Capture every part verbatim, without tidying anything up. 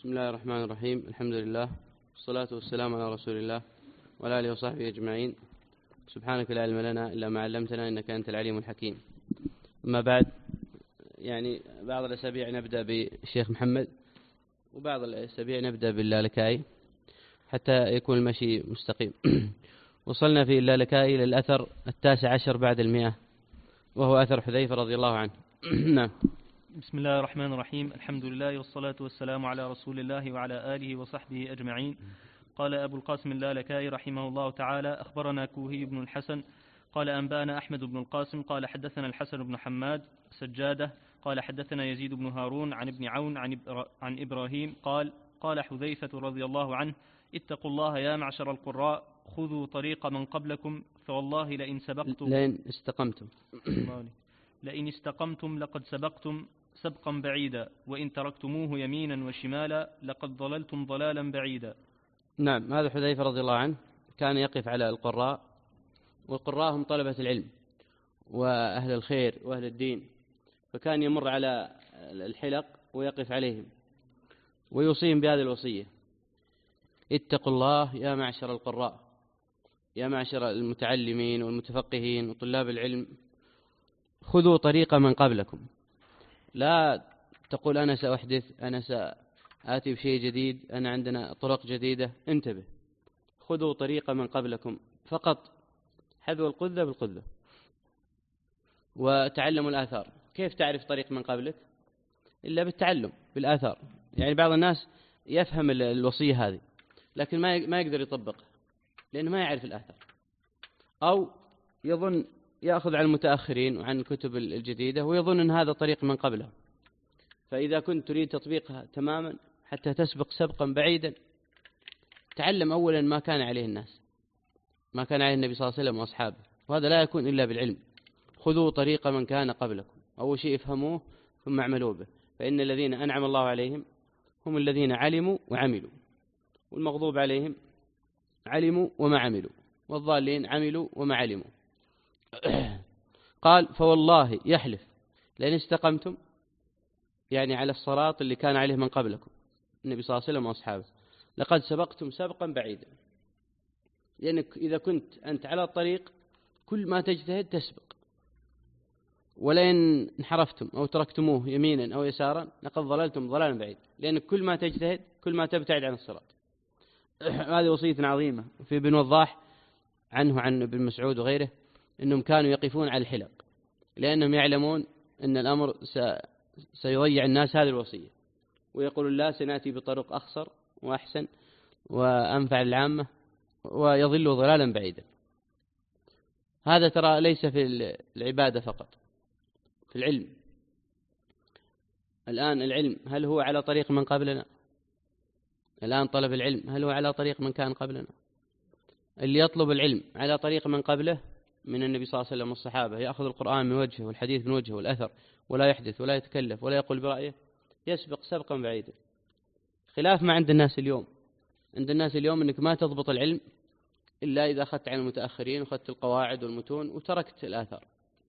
بسم الله الرحمن الرحيم. الحمد لله والصلاة والسلام على رسول الله وعلى آله وصحبه أجمعين. سبحانك لا علم لنا إلا ما علمتنا إنك أنت العليم الحكيم. أما بعد، يعني بعض الأسابيع نبدأ بالشيخ محمد وبعض الأسابيع نبدأ باللالكائي حتى يكون المشي مستقيم. وصلنا في اللالكائي للأثر التاسع عشر بعد المئة، وهو أثر حذيفة رضي الله عنه. نعم. بسم الله الرحمن الرحيم. الحمد لله والصلاة والسلام على رسول الله وعلى آله وصحبه أجمعين. قال أبو القاسم اللالكائي رحمه الله تعالى: أخبرنا كوهي بن الحسن قال أنبأنا أحمد بن القاسم قال حدثنا الحسن بن حماد سجادة قال حدثنا يزيد بن هارون عن ابن عون عن, عن إبراهيم قال قال حذيفة رضي الله عنه: اتقوا الله يا معشر القراء، خذوا طريق من قبلكم، فوالله لئن سبقتم لئن استقمتم لئن استقمتم لقد سبقتم سبقا بعيدا، وإن تركتموه يمينا وشمالا لقد ضللتم ضلالا بعيدا. نعم، هذا حذيفة رضي الله عنه كان يقف على القراء، والقراء هم طلبة العلم وأهل الخير وأهل الدين، فكان يمر على الحلق ويقف عليهم ويوصيهم بهذه الوصية: اتقوا الله يا معشر القراء، يا معشر المتعلمين والمتفقهين وطلاب العلم، خذوا طريق من قبلكم. لا تقول أنا سأحدث، أنا سآتي بشيء جديد، أنا عندنا طرق جديدة. انتبه، خذوا طريق من قبلكم فقط، حذو القذة بالقذة، وتعلموا الآثار. كيف تعرف طريق من قبلك؟ إلا بالتعلم بالآثار. يعني بعض الناس يفهم الوصية هذه لكن ما يقدر يطبقها لأنه ما يعرف الآثار، أو يظن يأخذ عن المتأخرين وعن الكتب الجديدة ويظن أن هذا طريق من قبله. فإذا كنت تريد تطبيقها تماما حتى تسبق سبقا بعيدا، تعلم أولا ما كان عليه الناس، ما كان عليه النبي صلى الله عليه وسلم وأصحابه، وهذا لا يكون إلا بالعلم. خذوا طريق من كان قبلكم، أول شيء افهموه ثم اعملوا به، فإن الذين أنعم الله عليهم هم الذين علموا وعملوا، والمغضوب عليهم علموا وما عملوا، والضالين عملوا وما علموا. قال: فوالله، يحلف، لئن استقمتم، يعني على الصراط اللي كان عليه من قبلكم النبي صلى الله عليه وسلم وأصحابه، لقد سبقتم سبقا بعيدا. لأنك إذا كنت أنت على الطريق كل ما تجتهد تسبق، ولئن انحرفتم أو تركتموه يمينا أو يسارا لقد ضللتم ضلالا بعيدا. لأنك كل ما تجتهد كل ما تبتعد عن الصراط. هذه وصية عظيمة. في ابن وضاح عنه عن ابن مسعود وغيره أنهم كانوا يقفون على الحلق لأنهم يعلمون أن الأمر سيضيع الناس هذه الوصية، ويقول لا سنأتي بطرق أخصر وأحسن وأنفع العامة ويضل ضلالا بعيدا. هذا ترى ليس في العبادة فقط، في العلم. الآن العلم هل هو على طريق من قبلنا؟ الآن طلب العلم هل هو على طريق من كان قبلنا؟ اللي يطلب العلم على طريق من قبله من النبي صلى الله عليه وسلم والصحابة، يأخذ القرآن من وجهه والحديث من وجهه والأثر، ولا يحدث ولا يتكلف ولا يقول برأيه، يسبق سبقا بعيدا. خلاف ما عند الناس اليوم. عند الناس اليوم أنك ما تضبط العلم إلا إذا أخذت عن المتأخرين وأخذت القواعد والمتون وتركت الآثار،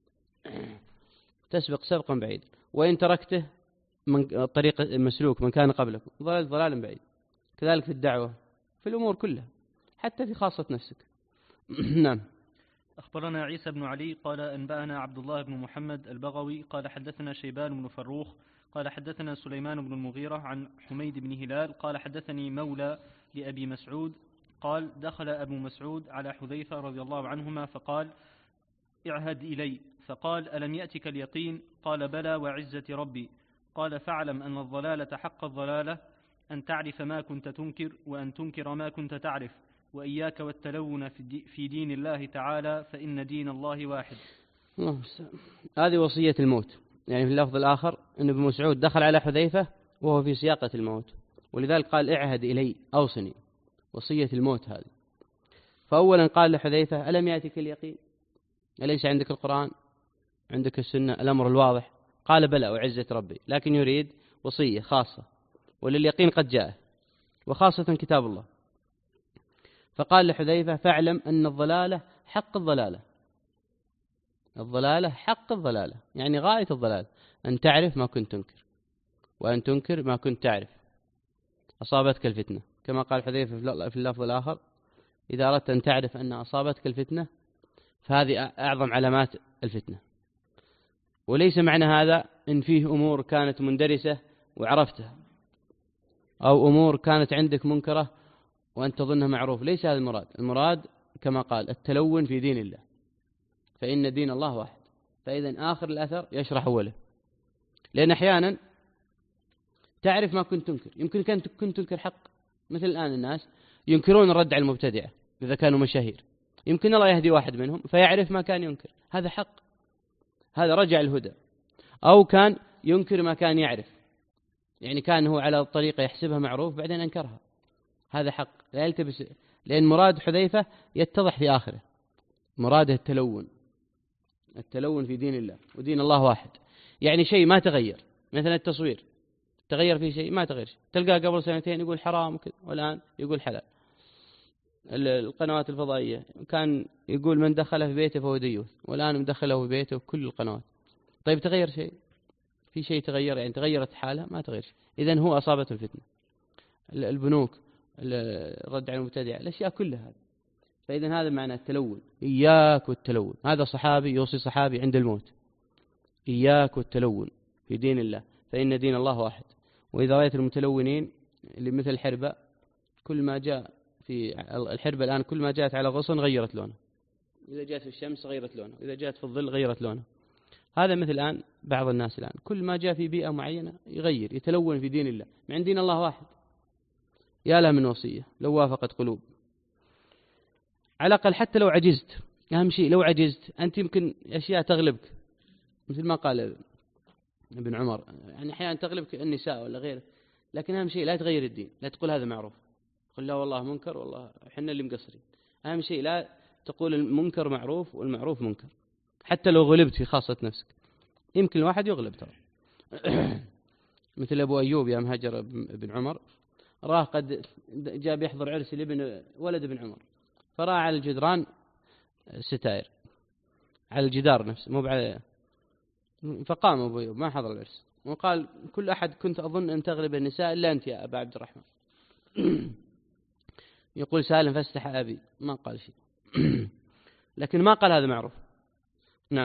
تسبق سبقا بعيدا. وإن تركته من طريق المسلوك من كان قبلكم ضلال ضلالا بعيد. كذلك في الدعوة، في الأمور كلها، حتى في خاصة نفسك. نعم. أخبرنا عيسى بن علي قال أنبأنا عبد الله بن محمد البغوي قال حدثنا شيبان بن فروخ قال حدثنا سليمان بن المغيرة عن حميد بن هلال قال حدثني مولى لأبي مسعود قال دخل أبو مسعود على حذيفة رضي الله عنهما فقال: اعهد إلي. فقال: ألم يأتك اليقين؟ قال: بلى وعزة ربي. قال: فاعلم أن الضلالة حق الضلالة أن تعرف ما كنت تنكر، وأن تنكر ما كنت تعرف، وإياك والتلون في دين الله تعالى، فإن دين الله واحد. هذه وصية الموت. يعني في اللفظ الآخر أن ابن مسعود دخل على حذيفة وهو في سياقة الموت، ولذلك قال: اعهد إلي، أوصني. وصية الموت هذه. فأولا قال لحذيفة: ألم يأتك اليقين؟ أليس عندك القرآن؟ عندك السنة؟ الأمر الواضح. قال: بلى وعزة ربي، لكن يريد وصية خاصة، ولليقين قد جاء، وخاصة كتاب الله. فقال لحذيفة: فاعلم أن الضلالة حق الضلالة. الضلالة حق الضلالة، يعني غاية الضلال أن تعرف ما كنت تنكر، وأن تنكر ما كنت تعرف. أصابتك الفتنة، كما قال حذيفة في اللفظ الآخر: إذا أردت أن تعرف أن أصابتك الفتنة فهذه أعظم علامات الفتنة. وليس معنى هذا إن فيه أمور كانت مندرسة وعرفتها، أو أمور كانت عندك منكرة وأنت تظنها معروف، ليس هذا المراد. المراد كما قال التلون في دين الله، فإن دين الله واحد. فإذا آخر الأثر يشرح أوله، لأن أحيانا تعرف ما كنت تنكر، يمكن كنت كنت تنكر حق، مثل الآن الناس ينكرون الرد على المبتدعة إذا كانوا مشاهير، يمكن الله يهدي واحد منهم فيعرف ما كان ينكر، هذا حق، هذا رجع الهدى. أو كان ينكر ما كان يعرف، يعني كان هو على الطريقة يحسبها معروف بعدين أنكرها، هذا حق لا يلتبس. لأن مراد حذيفة يتضح في آخره، مراده التلون، التلون في دين الله، ودين الله واحد. يعني شيء ما تغير، مثلا التصوير تغير فيه شيء؟ ما تغير شيء. تلقاه قبل سنتين يقول حرام وكذا، والآن يقول حلال. القنوات الفضائية كان يقول من دخله في بيته فهو ديوث، والآن مدخله في بيته وكل القنوات. طيب تغير شيء؟ في شيء تغير؟ يعني تغيرت حالة؟ ما تغير شيء. إذن هو أصابته الفتنة، البنوك، الرد على المبتدع، الأشياء كلها هذه. فإذن هذا معنى التلون، إياك والتلون. هذا صحابي يوصي صحابي عند الموت: إياك والتلون في دين الله، فإن دين الله واحد. وإذا رأيت المتلونين اللي مثل الحربة، كل ما جاء في الحربة الآن كل ما جاءت على غصن غيرت لونه، إذا جاءت في الشمس غيرت لونه، إذا جاءت في الظل غيرت لونه. هذا مثل الآن بعض الناس الآن كل ما جاء في بيئة معينة يغير، يتلون في دين الله، مع دين الله واحد. يا له من وصية لو وافقت قلوب. على الأقل حتى لو عجزت، أهم شيء لو عجزت أنت يمكن أشياء تغلبك، مثل ما قال ابن عمر، يعني أحيانا تغلبك النساء ولا غيره، لكن أهم شيء لا تغير الدين، لا تقول هذا معروف، قل لا والله منكر، والله إحنا اللي مقصرين. أهم شيء لا تقول المنكر معروف والمعروف منكر، حتى لو غلبت في خاصة نفسك. يمكن الواحد يغلب ترى. مثل أبو أيوب يا مهاجر بن عمر، راه قد جاء بيحضر عرس لابن ولد ابن عمر، فرأى على الجدران ستائر على الجدار نفسه، مو بعد. فقام أبو أيوب ما حضر العرس وقال: كل أحد كنت أظن أن تغلب النساء إلا أنت يا أبا عبد الرحمن. يقول سالم: فاستح أبي، ما قال شيء. لكن ما قال هذا معروف. نعم.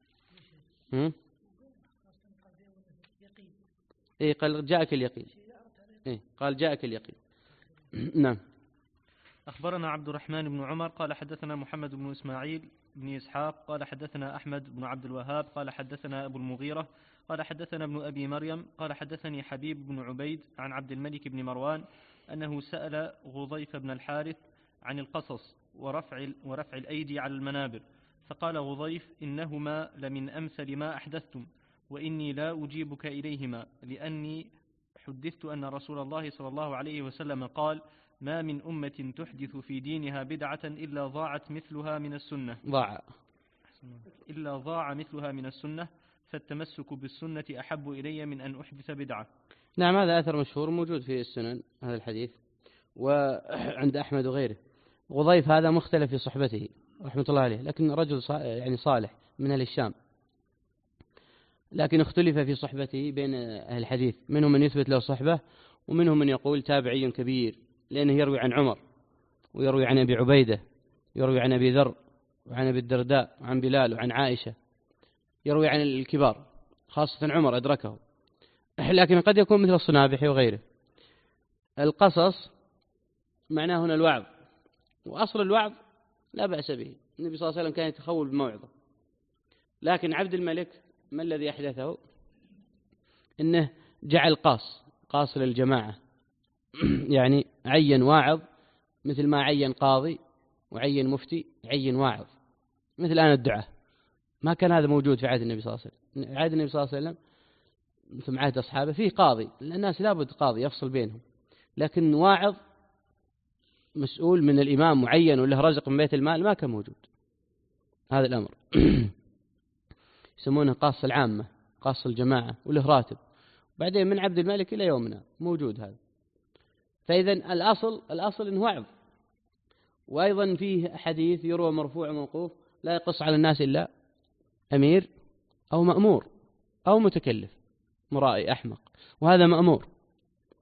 إيه قال جاءك اليقين. إيه قال جاءك اليقين. نعم. أخبرنا عبد الرحمن بن عمر قال حدثنا محمد بن إسماعيل بن إسحاق قال حدثنا أحمد بن عبد الوهاب قال حدثنا أبو المغيرة قال حدثنا ابن أبي مريم قال حدثني حبيب بن عبيد عن عبد الملك بن مروان أنه سأل غضيف بن الحارث عن القصص ورفع, ورفع الأيدي على المنابر، فقال غضيف: إنهما لمن أمثل ما أحدثتم، وإني لا أجيبك إليهما، لأني حدثت أن رسول الله صلى الله عليه وسلم قال: ما من أمة تحدث في دينها بدعة إلا ضاعت مثلها من السنة ضاع إلا ضاع مثلها من السنة، فالتمسك بالسنة أحب إلي من أن أحدث بدعة. نعم، هذا أثر مشهور موجود في السنن هذا الحديث، وعند أحمد وغيره. غضيف هذا مختلف في صحبته رحمة الله عليه، لكن رجل يعني صالح من أهل الشام، لكن اختلف في صحبته بين أهل الحديث، منهم من يثبت له صحبة، ومنهم من يقول تابعي كبير، لأنه يروي عن عمر، ويروي عن أبي عبيدة، يروي عن أبي ذر، وعن أبي الدرداء، وعن بلال، وعن عائشة، يروي عن الكبار، خاصة عمر أدركه، لكن قد يكون مثل الصنابحي وغيره. القصص معناه هنا الوعظ، وأصل الوعظ لا بأس به، النبي صلى الله عليه وسلم كان يتخول بموعظة. لكن عبد الملك ما الذي أحدثه؟ إنه جعل قاص قاص للجماعة، يعني عين واعظ مثل ما عين قاضي وعين مفتي، عين واعظ مثل الآن الدعاء. ما كان هذا موجود في عهد النبي صلى الله عليه وسلم. عهد النبي صلى الله عليه وسلم في عهد أصحابه فيه قاضي، الناس لابد قاضي يفصل بينهم، لكن واعظ مسؤول من الإمام معين وله رزق من بيت المال ما كان موجود هذا الأمر. يسمونه قاص العامة، قاص الجماعة، وله راتب، بعدين من عبد الملك إلى يومنا موجود هذا. فإذا الأصل الأصل إنه وعظ. وأيضا فيه حديث يروى مرفوع موقوف: لا يقص على الناس إلا أمير أو مأمور أو متكلف مرائي أحمق، وهذا مأمور.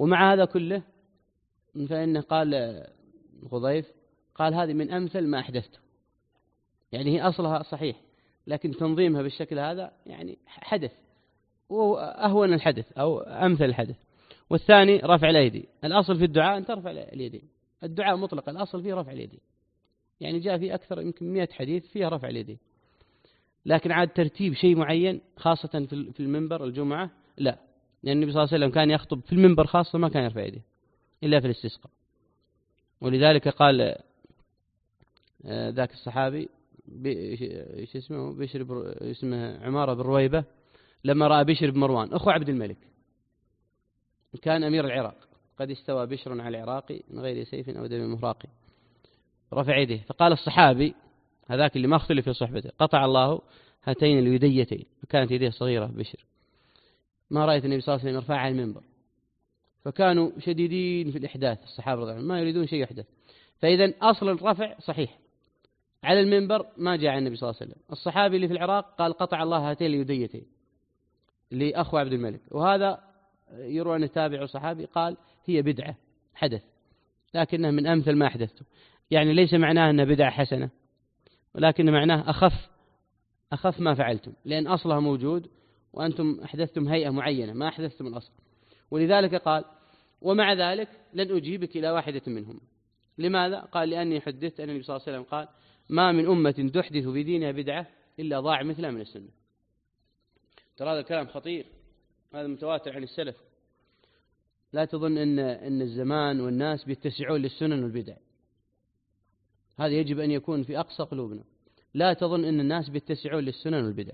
ومع هذا كله فإنه قال غضيف قال هذه من أمثل ما أحدثته، يعني هي أصلها صحيح لكن تنظيمها بالشكل هذا يعني حدث وأهون الحدث أو أمثل الحدث. والثاني رفع الأيدي، الأصل في الدعاء أن ترفع اليدين، الدعاء مطلق الأصل فيه رفع اليدين، يعني جاء في أكثر يمكن مئة حديث فيها رفع اليدين، لكن عاد ترتيب شيء معين خاصة في المنبر الجمعة لا، لأن النبي صلى الله عليه وسلم كان يخطب في المنبر خاصة ما كان يرفع يديه إلا في الاستسقاء. ولذلك قال ذاك الصحابي ايش اسمه بشر بر... اسمه عمارة بن رويبة لما رأى بشر بن مروان أخو عبد الملك كان أمير العراق قد استوى بشر على العراق من غير سيف أو دم مهراق رفع يده، فقال الصحابي هذاك اللي ما اختلف في صحبته قطع الله هاتين اليديتين، كانت يديه صغيرة بشر، ما رأيت النبي صلى الله عليه وسلم يرفعها على المنبر، فكانوا شديدين في الإحداث الصحابة رضي الله عنهم ما يريدون شيء يحدث. فإذا أصل الرفع صحيح على المنبر ما جاء عن النبي صلى الله عليه وسلم. الصحابي اللي في العراق قال قطع الله هاتين اليديتين لأخو عبد الملك، وهذا يروى أن التابع صحابي قال هي بدعة حدث لكنها من أمثل ما أحدثته، يعني ليس معناه أنها بدعة حسنة ولكن معناه أخف أخف ما فعلتم، لأن أصلها موجود وأنتم أحدثتم هيئة معينة ما أحدثتم الأصل. ولذلك قال ومع ذلك لن أجيبك إلى واحدة منهم. لماذا؟ قال لأني حدثت أن النبي صلى الله عليه وسلم قال ما من أمة تحدث في دينها بدعة إلا ضاع مثلها من السنة. ترى هذا الكلام خطير، هذا متواتر عن السلف. لا تظن أن أن الزمان والناس بيتسعون للسنن والبدع، هذا يجب أن يكون في أقصى قلوبنا. لا تظن أن الناس بيتسعون للسنن والبدع،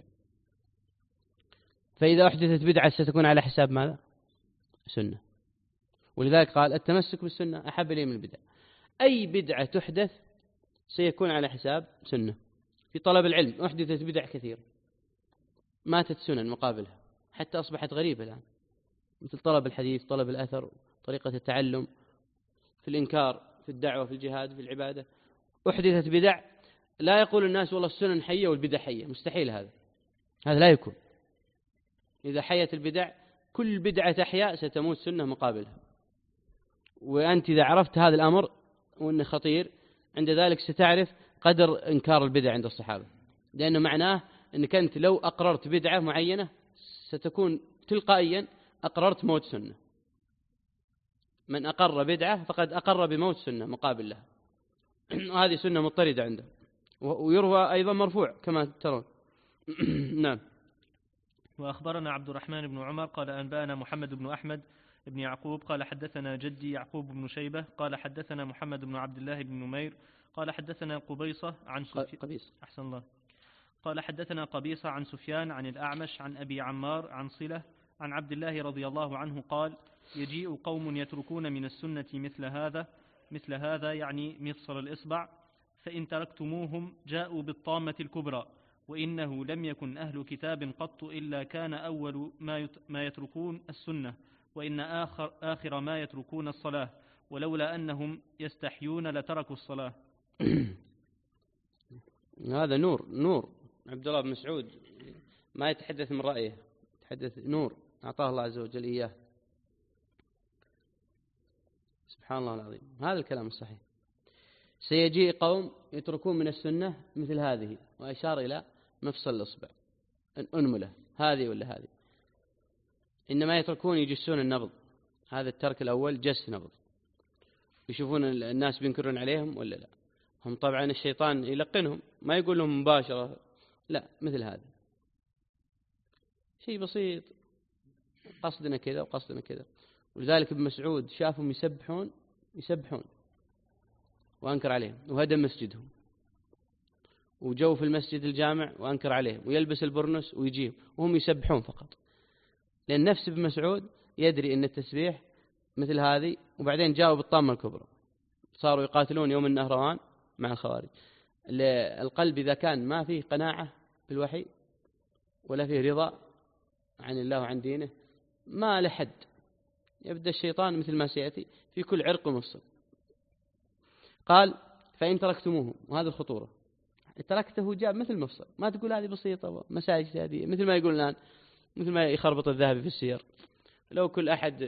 فإذا أحدثت بدعة ستكون على حساب ماذا؟ سنة. ولذلك قال التمسك بالسنة أحب إلي من البدع. أي بدعة تحدث سيكون على حساب سنة. في طلب العلم أحدثت بدع كثير ماتت سنن مقابلها حتى أصبحت غريبة الآن، مثل طلب الحديث، طلب الأثر، طريقة التعلم، في الإنكار، في الدعوة، في الجهاد، في العبادة أحدثت بدع. لا يقول الناس والله السنن حية والبدع حية، مستحيل هذا، هذا لا يكون. إذا حيت البدع كل بدعة تحيا ستموت سنة مقابلها. وأنت إذا عرفت هذا الأمر وأنه خطير عند ذلك ستعرف قدر إنكار البدع عند الصحابة، لأنه معناه أنك أنت لو أقررت بدعة معينة ستكون تلقائيا أقررت موت سنة. من أقر بدعة فقد أقر بموت سنة مقابل لها. وهذه سنة مضطردة عنده، ويروى أيضا مرفوع كما ترون. نعم. وأخبرنا عبد الرحمن بن عمر قال أنبأنا محمد بن أحمد بن يعقوب قال حدثنا جدي يعقوب بن شيبة قال حدثنا محمد بن عبد الله بن نمير قال حدثنا قبيصة عن سفيان أحسن الله قال حدثنا قبيصة عن سفيان عن الأعمش عن أبي عمار عن صلة عن عبد الله رضي الله عنه قال يجيء قوم يتركون من السنة مثل هذا مثل هذا يعني مفصل الإصبع، فإن تركتموهم جاءوا بالطامة الكبرى، وإنه لم يكن أهل كتاب قط إلا كان أول ما يتركون السنة، وإن آخر, آخر ما يتركون الصلاة، ولولا أنهم يستحيون لتركوا الصلاة. هذا نور نور عبد الله بن مسعود ما يتحدث من رأيه، يتحدث نور أعطاه الله عز وجل إياه. سبحان الله العظيم، هذا الكلام الصحيح. سيجيء قوم يتركون من السنة مثل هذه، وأشار إلى مفصل الإصبع أنملة هذه ولا هذه، إنما يتركون يجسون النبض. هذا الترك الأول جس نبض، يشوفون الناس بينكرون عليهم ولا لا. هم طبعا الشيطان يلقنهم، ما يقول لهم مباشرة، لا مثل هذا شيء بسيط، قصدنا كذا وقصدنا كذا. ولذلك ابن مسعود شافهم يسبحون يسبحون وأنكر عليهم، وهدم مسجدهم، وجو في المسجد الجامع وأنكر عليهم، ويلبس البرنس ويجيب وهم يسبحون فقط، لأن نفس ابن مسعود يدري أن التسبيح مثل هذه. وبعدين جاءوا بالطامة الكبرى، صاروا يقاتلون يوم النهروان مع الخوارج. القلب إذا كان ما فيه قناعة بالوحي ولا فيه رضا عن الله وعن دينه ما لحد، يبدأ الشيطان مثل ما سيأتي في كل عرق ومفصل. قال فإن تركتموه، وهذا الخطورة، تركته جاب مثل مفصل، ما تقول هذه بسيطة مساجد هذه، مثل ما يقول الآن، مثل ما يخربط الذهب في السير. لو كل أحد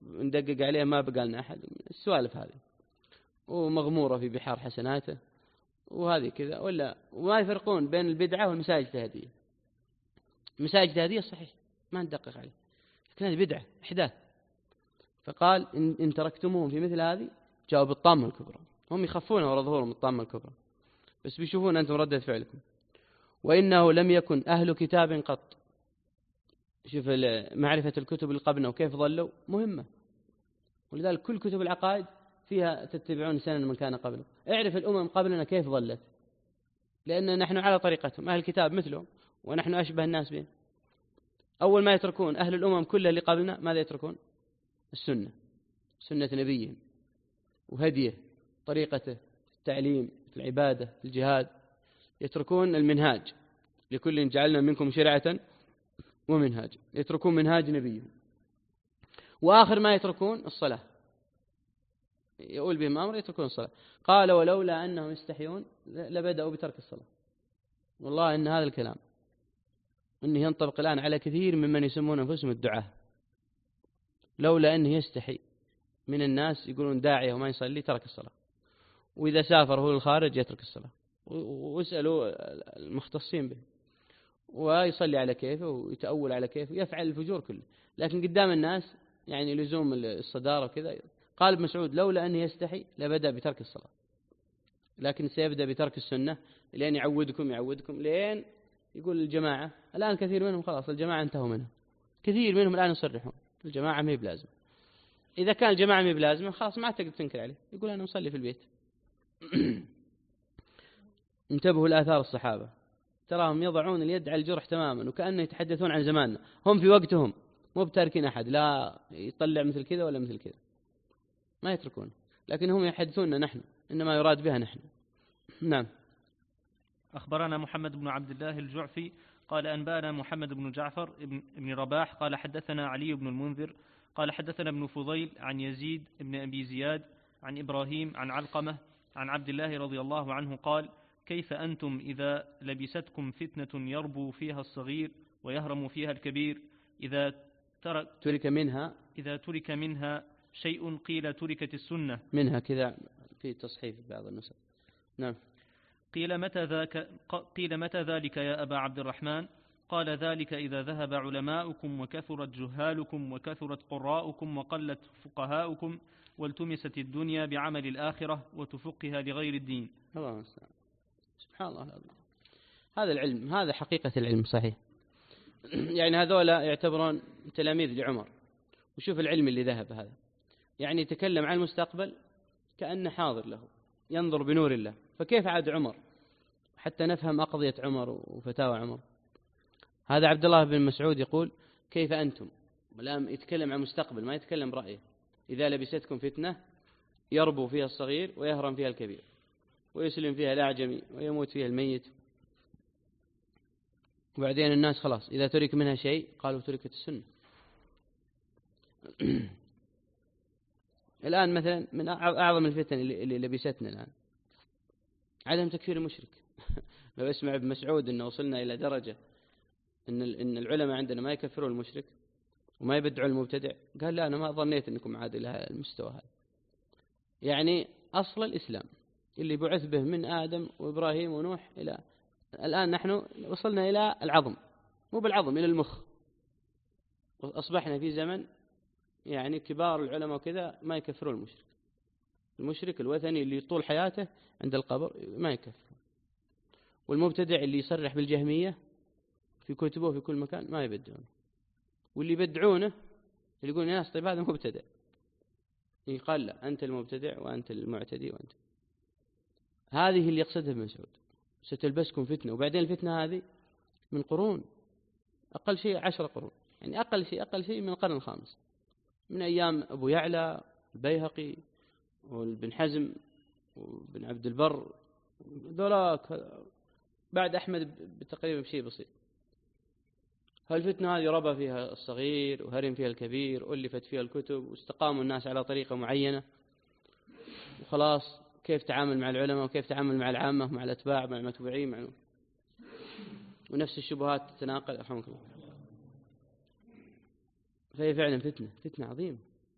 ندقق عليه ما بقى لنا أحد، السوالف هذه، ومغمورة في بحار حسناته وهذه كذا، ولا وما يفرقون بين البدعة والمساجد التهدية. المساجد التهدية صحيح ما ندقق عليه، لكن هذه بدعة إحداث. فقال إن, إن تركتموهم في مثل هذه جاءوا بالطامة الكبرى. هم يخفون وراء ظهورهم الطامة الكبرى، بس بيشوفون أنتم ردة فعلكم. وإنه لم يكن أهل كتاب قط. شوف معرفة الكتب اللي قبلنا وكيف ظلوا مهمة، ولذلك كل كتب العقائد فيها تتبعون سنن من كان قبله. اعرف الأمم قبلنا كيف ظلت، لأن نحن على طريقتهم، أهل الكتاب مثلهم ونحن أشبه الناس بهم. أول ما يتركون أهل الأمم كلها اللي قبلنا ماذا يتركون؟ السنة، سنة نبيهم وهديه، طريقته، التعليم، العبادة، الجهاد. يتركون المنهاج، لكل جعلنا منكم شرعة ومنهاج، يتركون منهاج نبيهم. وآخر ما يتركون الصلاة، يقول بهم أمر يتركون الصلاة. قال ولولا أنهم يستحيون لبدأوا بترك الصلاة. والله إن هذا الكلام إنه ينطبق الآن على كثير ممن يسمون أنفسهم الدعاة. لولا أنه يستحي من الناس يقولون داعية وما يصلي ترك الصلاة، وإذا سافر هو الخارج يترك الصلاة، واسألوا المختصين به، ويصلي على كيفه ويتأول على كيفه، يفعل الفجور كله. لكن قدام الناس يعني لزوم الصدارة وكذا. قال ابن مسعود لولا أنه يستحي لبدأ بترك الصلاة، لكن سيبدأ بترك السنة لين يعودكم يعودكم لين يقول الجماعة. الآن كثير منهم خلاص الجماعة انتهوا منها، كثير منهم الآن يصرحون الجماعة ما هي بلازمة. إذا كان الجماعة ما هي بلازمة خلاص ما تقدر تنكر عليه، يقول أنا أصلي في البيت. انتبهوا لآثار الصحابة، تراهم يضعون اليد على الجرح تماما، وكأنه يتحدثون عن زماننا. هم في وقتهم مو بتاركين أحد لا يطلع مثل كذا ولا مثل كذا، ما يتركون، لكن هم يحدثوننا نحن، إنما يراد بها نحن. نعم. أخبرنا محمد بن عبد الله الجعفي قال أنبانا محمد بن جعفر بن رباح قال حدثنا علي بن المنذر قال حدثنا ابن فضيل عن يزيد بن أبي زياد عن إبراهيم عن علقمة عن عبد الله رضي الله عنه قال كيف أنتم إذا لبستكم فتنة يربو فيها الصغير ويهرم فيها الكبير، إذا ترك, ترك منها إذا ترك منها شيء قيل تركت السنة منها كذا في تصحيف بعض النسخ. نعم. قيل متى ذاك قيل متى ذلك يا أبا عبد الرحمن؟ قال ذلك إذا ذهب علماؤكم وكثرت جهالكم وكثرت قراؤكم وقلت فقهاؤكم والتمست الدنيا بعمل الآخرة وتفقها لغير الدين. الله المستعان. سبحان الله العظيم. هذا العلم، هذا حقيقة العلم صحيح. يعني هذولا يعتبرون تلاميذ لعمر، وشوف العلم اللي ذهب هذا، يعني يتكلم عن المستقبل كأنه حاضر له، ينظر بنور الله. فكيف عاد عمر حتى نفهم أقضية عمر وفتاوى عمر؟ هذا عبد الله بن مسعود يقول كيف أنتم، ولم يتكلم عن مستقبل ما يتكلم برأيه. إذا لبستكم فتنة يربو فيها الصغير ويهرم فيها الكبير، ويسلم فيها الأعجمي ويموت فيها الميت، وبعدين الناس خلاص إذا ترك منها شيء قالوا تركت السنة. الآن مثلا من أعظم الفتن اللي لبستنا الآن عدم تكفير المشرك. لو اسمع ابن مسعود أنه وصلنا إلى درجة إن إن العلماء عندنا ما يكفرون المشرك وما يبدعون المبتدع، قال لا أنا ما ظنيت أنكم عاد إلى المستوى هذا. يعني أصل الإسلام اللي بعث به من آدم وإبراهيم ونوح إلى الآن نحن وصلنا إلى العظم، مو بالعظم إلى المخ. أصبحنا في زمن يعني كبار العلماء وكذا ما يكفرون المشرك. المشرك الوثني اللي طول حياته عند القبر ما يكفر، والمبتدع اللي يصرح بالجهمية في كتبه في كل مكان ما يبدعونه، واللي يبدعونه اللي يقول الناس طيب هذا مبتدع، يقال لا أنت المبتدع وأنت المعتدي وأنت. هذه اللي يقصدها ابن مسعود، ستلبسكم فتنة. وبعدين الفتنة هذه من قرون، أقل شيء عشر قرون، يعني أقل شيء أقل شيء من القرن الخامس، من أيام أبو يعلى البيهقي وابن حزم وابن عبد البر ذولاك، بعد أحمد بتقريبا بشيء بسيط. هالفتنة هذه ربى فيها الصغير وهرم فيها الكبير، وألفت فيها الكتب، واستقاموا الناس على طريقة معينة، وخلاص كيف تعامل مع العلماء وكيف تعامل مع العامة مع الأتباع مع المتبوعين مع ونفس الشبهات تتناقل. رحمك الله. فهي فعلا فتنة فتنة عظيمة.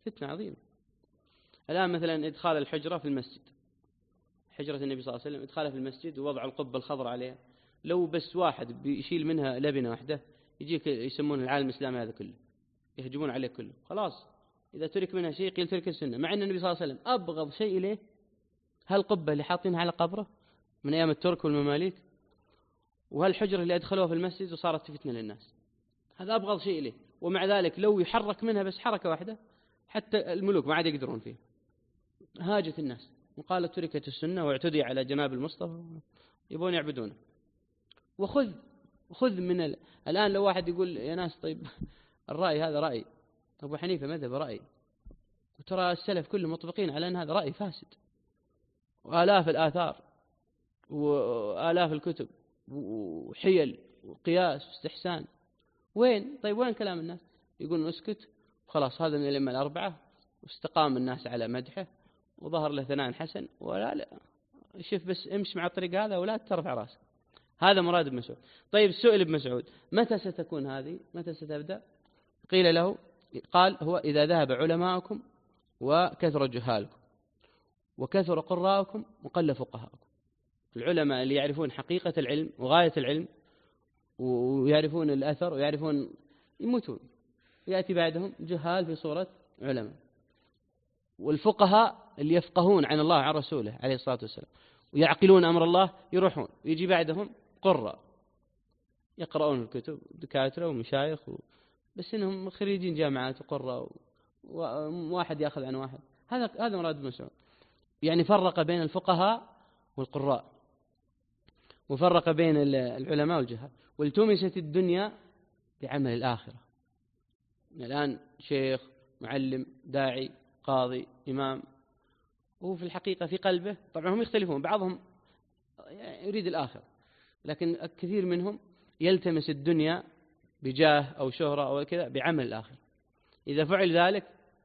فتنة عظيمة. الآن مثلا إدخال الحجرة في المسجد، حجرة النبي صلى الله عليه وسلم إدخالها في المسجد ووضع القبة الخضراء عليها، لو بس واحد بيشيل منها لبنة واحدة يجيك يسمون العالم الإسلامي هذا كله، يهجمون عليه كله. خلاص إذا ترك منها شيء قيل ترك السنة، مع أن النبي صلى الله عليه وسلم أبغض شيء إليه هالقبة اللي حاطينها على قبره من أيام الترك والمماليك، وهالحجرة اللي أدخلوها في المسجد وصارت فتنة للناس، هذا أبغض شيء إليه. ومع ذلك لو يحرك منها بس حركة واحدة حتى الملوك ما عاد يقدرون فيه. هاجت الناس وقالت تركت السنة واعتدي على جناب المصطفى، يبون يعبدونه. وخذ خذ من ال... الآن لو واحد يقول يا ناس طيب الرأي هذا رأي أبو حنيفة مذهب رأي، وترى السلف كلهم مطبقين على أن هذا رأي فاسد، وآلاف الآثار وآلاف الكتب وحيل وقياس واستحسان، وين طيب وين كلام الناس؟ يقولون اسكت خلاص هذا من الأئمة الأربعة واستقام الناس على مدحه وظهر له ثناء حسن، ولا لا شوف بس امشي مع الطريق هذا ولا ترفع راسك. هذا مراد ابن مسعود. طيب السؤال ابن مسعود متى ستكون هذه؟ متى ستبدأ؟ قيل له قال هو إذا ذهب علماءكم وكثر جهالكم وكثر قراءكم وقل فقهاءكم. العلماء اللي يعرفون حقيقة العلم وغاية العلم ويعرفون الأثر ويعرفون يموتون، يأتي بعدهم جهال في صورة علماء. والفقهاء اللي يفقهون عن الله عن رسوله عليه الصلاة والسلام ويعقلون أمر الله يروحون، ويجي بعدهم قراء يقرؤون الكتب دكاترة ومشايخ و... بس إنهم خريجين جامعات وقراء وواحد يأخذ عن واحد. هذا هذا مراد ابن مسعود، يعني فرق بين الفقهاء والقراء وفرق بين العلماء والجهال. والتمست الدنيا بعمل الآخرة. الآن شيخ معلم داعي قاضي إمام وهو في الحقيقة في قلبه طبعا هم يختلفون، بعضهم يريد الآخرة لكن كثير منهم يلتمس الدنيا بجاه أو شهرة أو كذا بعمل الآخرة. إذا فعل ذلك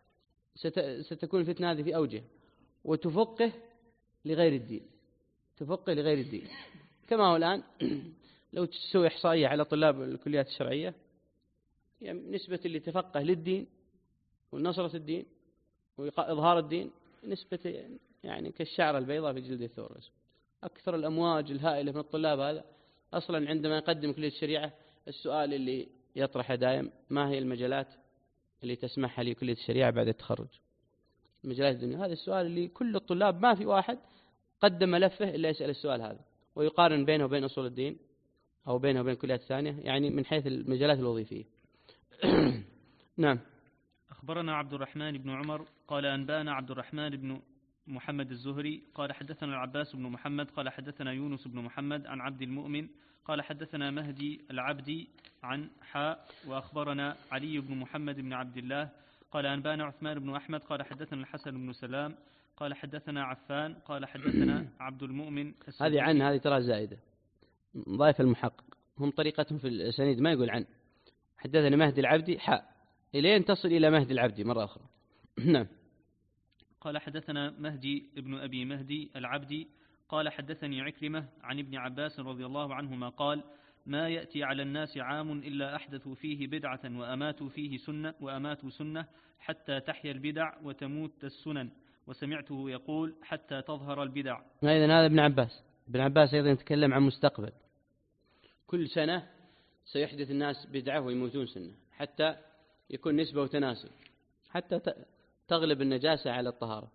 ستكون الفتنة هذه في أوجه وتفقه لغير الدين، تفقه لغير الدين. كما هو الآن لو تسوي إحصائية على طلاب الكليات الشرعية يعني نسبة اللي تفقه للدين ونصرة الدين وإظهار الدين نسبة يعني كالشعر البيضاء في جلد الثور. أكثر الأمواج الهائلة من الطلاب هذا أصلا عندما يقدم كلية الشريعة السؤال اللي يطرحه دائم ما هي المجالات اللي تسمحها لي كلية الشريعة بعد التخرج، مجالات الدنيا. هذا السؤال اللي كل الطلاب ما في واحد قدم ملفه إلا يسأل السؤال هذا ويقارن بينه وبين أصول الدين أو بينه وبين كليات ثانية يعني من حيث المجالات الوظيفية. نعم. أخبرنا عبد الرحمن بن عمر قال أنبانا عبد الرحمن بن محمد الزهري قال حدثنا العباس بن محمد قال حدثنا يونس بن محمد عن عبد المؤمن قال حدثنا مهدي العبدي عن حاء وأخبرنا علي بن محمد بن عبد الله قال أنبانا عثمان بن أحمد قال حدثنا الحسن بن سلام قال حدثنا عفان قال حدثنا عبد المؤمن. هذه عن هذه ترى زائدة ضايف المحقق، هم طريقتهم في الأسانيد ما يقول عن. حدثنا مهدي العبدي حاء إلين تصل إلى مهدي العبدي مرة أخرى. نعم. قال حدثنا مهدي ابن أبي مهدي العبدي قال حدثني عكرمة عن ابن عباس رضي الله عنهما قال ما يأتي على الناس عام إلا أحدثوا فيه بدعة وأماتوا فيه سنة وأماتوا سنة حتى تحيا البدع وتموت السنن، وسمعته يقول حتى تظهر البدع. إذن هذا ابن عباس. ابن عباس أيضا يتكلم عن مستقبل، كل سنة سيحدث الناس بدعة ويموتون سنة حتى يكون نسبة وتناسب حتى تغلب النجاسة على الطهارة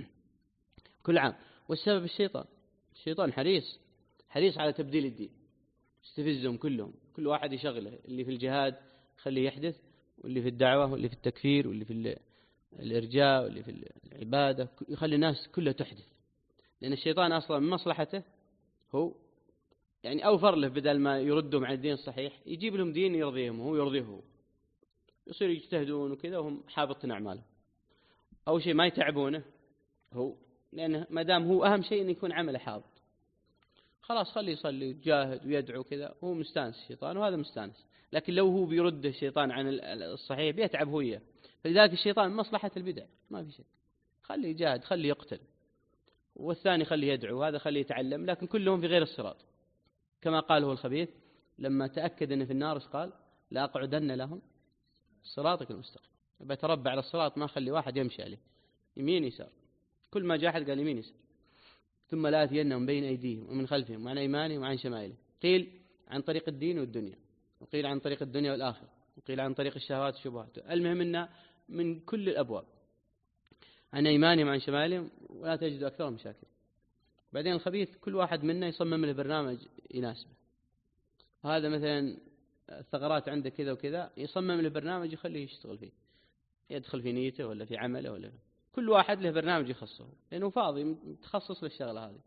كل عام. والسبب الشيطان، الشيطان حريص حريص على تبديل الدين، يستفزهم كلهم، كل واحد يشغله، اللي في الجهاد خليه يحدث، واللي في الدعوة واللي في التكفير واللي في الإرجاء واللي في العبادة، يخلي الناس كلها تحدث. لأن الشيطان أصلا من مصلحته هو يعني أوفر له بدل ما يردهم عن الدين الصحيح يجيب لهم دين يرضيهم وهو يرضيه، يصير يجتهدون وكذا وهم حابطين أعمالهم. أول شيء ما يتعبونه هو، لأنه ما دام هو أهم شيء أن يكون عمله حاضر، خلاص خليه يصلي ويجاهد ويدعو كذا، هو مستانس الشيطان وهذا مستانس. لكن لو هو بيرده الشيطان عن الصحيح بيتعب هو إياه. فلذلك الشيطان مصلحة البدع ما في شيء، خليه يجاهد خليه يقتل، والثاني خليه يدعو وهذا خليه يتعلم، لكن كلهم في غير الصراط. كما قال هو الخبيث لما تأكد أن في النار قال لا أقعدن لهم صراطك المستقيم. بتربى على الصراط ما أخلي واحد يمشي عليه يمين يسار، كل ما جاء أحد قال يمين يسار. ثم لآتينهم بين أيديهم ومن خلفهم وعن أيمانهم وعن شمائلهم. قيل عن طريق الدين والدنيا، وقيل عن طريق الدنيا والآخرة، وقيل عن طريق الشهوات والشبهات. المهم أن من كل الأبواب، عن أيمانهم وعن شمائلهم، ولا تجد أكثرهم مشاكل. بعدين الخبيث كل واحد منا يصمم له برنامج يناسبه. هذا مثلا الثغرات عنده كذا وكذا، يصمم له برنامج يخليه يشتغل فيه، يدخل في نيته ولا في عمله، ولا كل واحد له برنامج يخصه لأنه فاضي متخصص للشغلة هذه.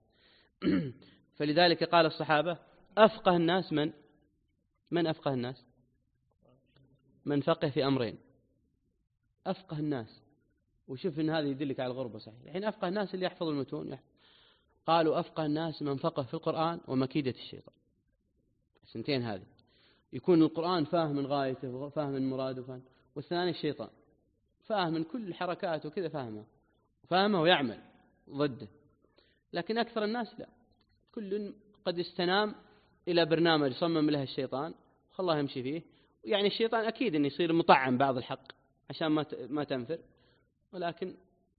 فلذلك قال الصحابة أفقه الناس من من أفقه الناس من فقه في أمرين. أفقه الناس، وشوف إن هذا يدلك على الغربة صحيح. الحين أفقه الناس اللي يحفظ المتون يحفظ. قالوا أفقه الناس من فقه في القرآن ومكيدة الشيطان. سنتين هذه يكون القرآن فاهم من غايته، فاهم من مراده، فاهم. والثاني الشيطان فاهم من كل حركاته وكذا، فاهمه فاهمه ويعمل ضده. لكن أكثر الناس لا، كل قد استنام إلى برنامج صمم له الشيطان والله يمشي فيه. يعني الشيطان أكيد أن يصير مطعم بعض الحق عشان ما ما تنفر، ولكن